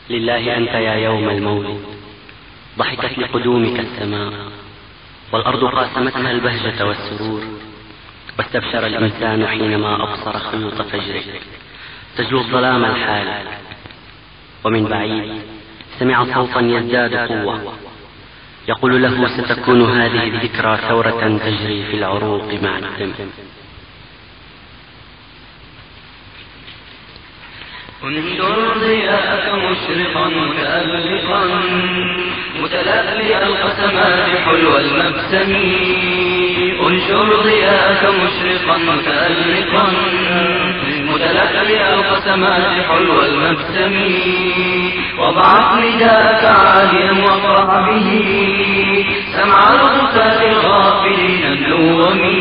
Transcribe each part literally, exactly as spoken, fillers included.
لله أنت يا يوم المولد، ضحكت لقدومك السماء، والأرض قاسمتها البهجة والسرور، واستبشر الإنسان حينما أبصر خيوط فجرك تجلو الظلام الحال. ومن بعيد سمع صوتا يزداد قوة يقول له: ستكون هذه الذكرى ثورة تجري في العروق مع الدم. انشر ضياءك مشرقا متألقا متلألئ القسمات حلو المبسم. انشر ضياءك مشرقا متألقا متلألئ القسمات حلو المبسم. وابعث نداءك عاليا واقرع به سمع الغفاة الغافلين النوم.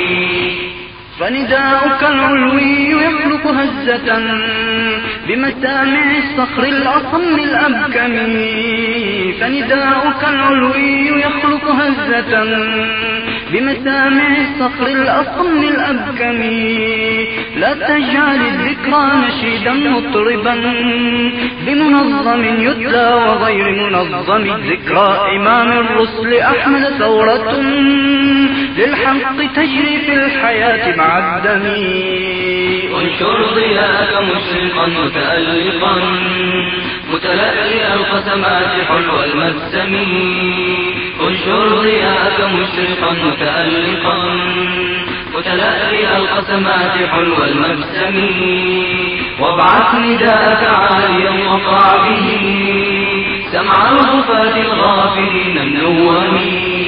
فنداؤك العلوي يخلق هزة بمسامع الصخر الأصم الأبكم. فنداؤك العلوي يخلق هزة بمسامع الصخر الأصم الأبكم. لا تجعل الذكرى نشيدا مطربا بمنظم يتلى وغير منظم. ذكرى إمام الرسل أحمد ثورة للحق تجري في الحياة مع الدم. انشر ضياءك مشرقا متألقا متلألئ القسمات حلو المبسم. انشر ضياءك مشرقا متألقا متلألئ القسمات حلو المبسم. وابعث نداءك عاليا واقرع به سمع الغفاة الغافلين النوم.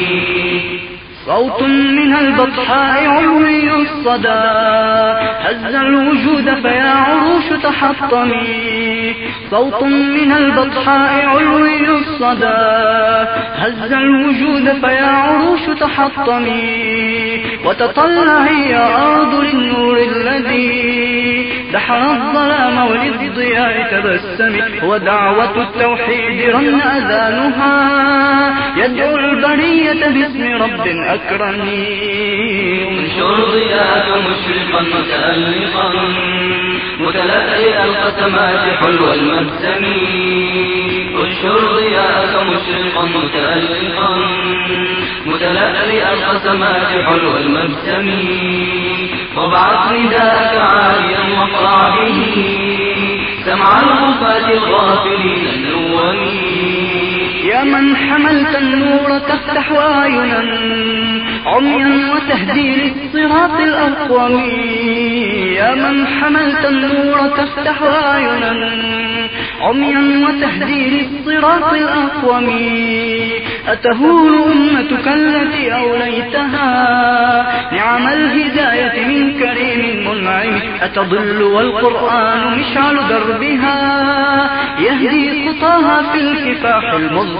صوت من البطحاء علوي الصدى هز الوجود فيا عروش تحطمي. صوت من البطحاء علوي الصدى هز الوجود فيا عروش تحطمي. وتطلعي يا أرض للنور الذي دحر الظلام وللضياء تبسمي. ودعوة التوحيد رن أذانها يدعو البرية باسم رب أكرمني. انشر ضياءك مشرقا متألقا متلألئ القسمات حلو المبسم. انشر ضياءك مشرقا متألقا متلألئ القسمات حلو المبسم. وابعث نداءك عاليا واقرع به سمع الغفاة الغافلين النوم. يا من حملت النور تفتح أعينا عميا وتهدي للصراط الأقوم. يا من حملت النور تفتح أعينا عميا وتهدي للصراط الأقوم. أتهون أمتك التي أوليتها نعم الهداية من كريم منعم. أتضل والقرآن مشعل دربها يهدي خطاها في الكفاح المظلم.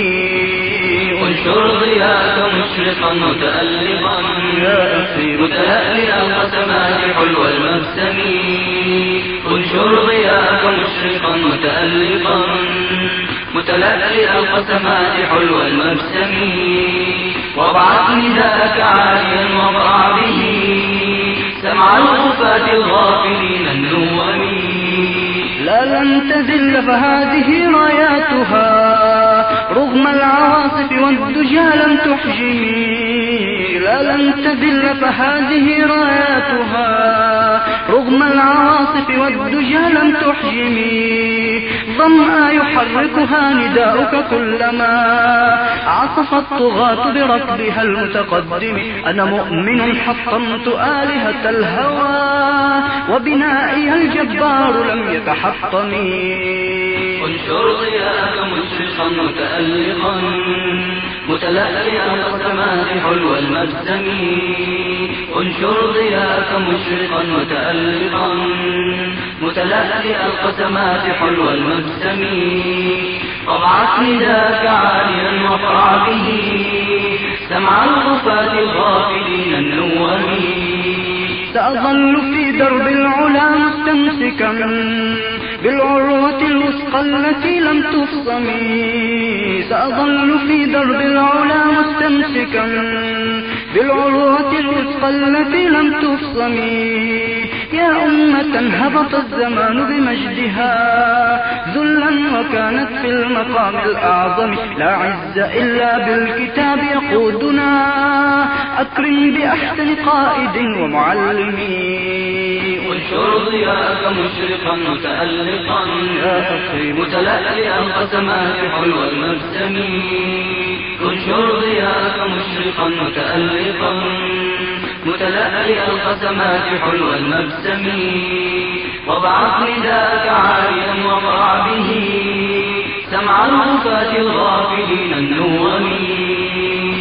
انشر ضياءك مشرقا متألقا متلألئ القسمات حلو المبسم. انشر ضياءك مشرقا متألقا متلألئ القسمات حلو المبسم. وابعث نداءك عاليا واقرع به سمع الغفاة الغافلين النوم. لا لن تزل فهذه راياتها رغم العواصف والدجى لم تحجمي. لا لن تزل فهذه راياتها رغم العواصف والدجى لم تحجمي. ظمأ يحركها نداؤك كلما عصف الطغاة بركبها المتقدم. أنا مؤمن حطمت آلهة الهوى وبنائي الجبار لم يتحطمي. انشر ضياءك مشرقا متألقا متلألئ القسمات حلو المبسم. انشر ضياءك مشرقا متألقا متلألئ القسمات حلو المبسم. وابعث نداءك عاليا واقرع به سمع الغفاة الغافلين النوم. سأظل في درب العلا مستمسكا بالعروة الوثقى التي لم تفصم. سأظل في درب العلا مستمسكا بالعروة الوثقى التي لم تفصم. يا أمة أمة هبط الزمان بمجدها ذلا وكانت في المقام الأعظم لا عز إلا بالكتاب يقودنا أكرم بأحسن قائد ومعلم انشر ضياءك مشرقا متألقا يا أخي متلألئا قسمات حلو المبسم انشر ضياءك مشرقا متألقا متلألئا قسمات حلو المبسم وابعث نداءك عاليا وضع به سمع الغفاة الغافلين النوم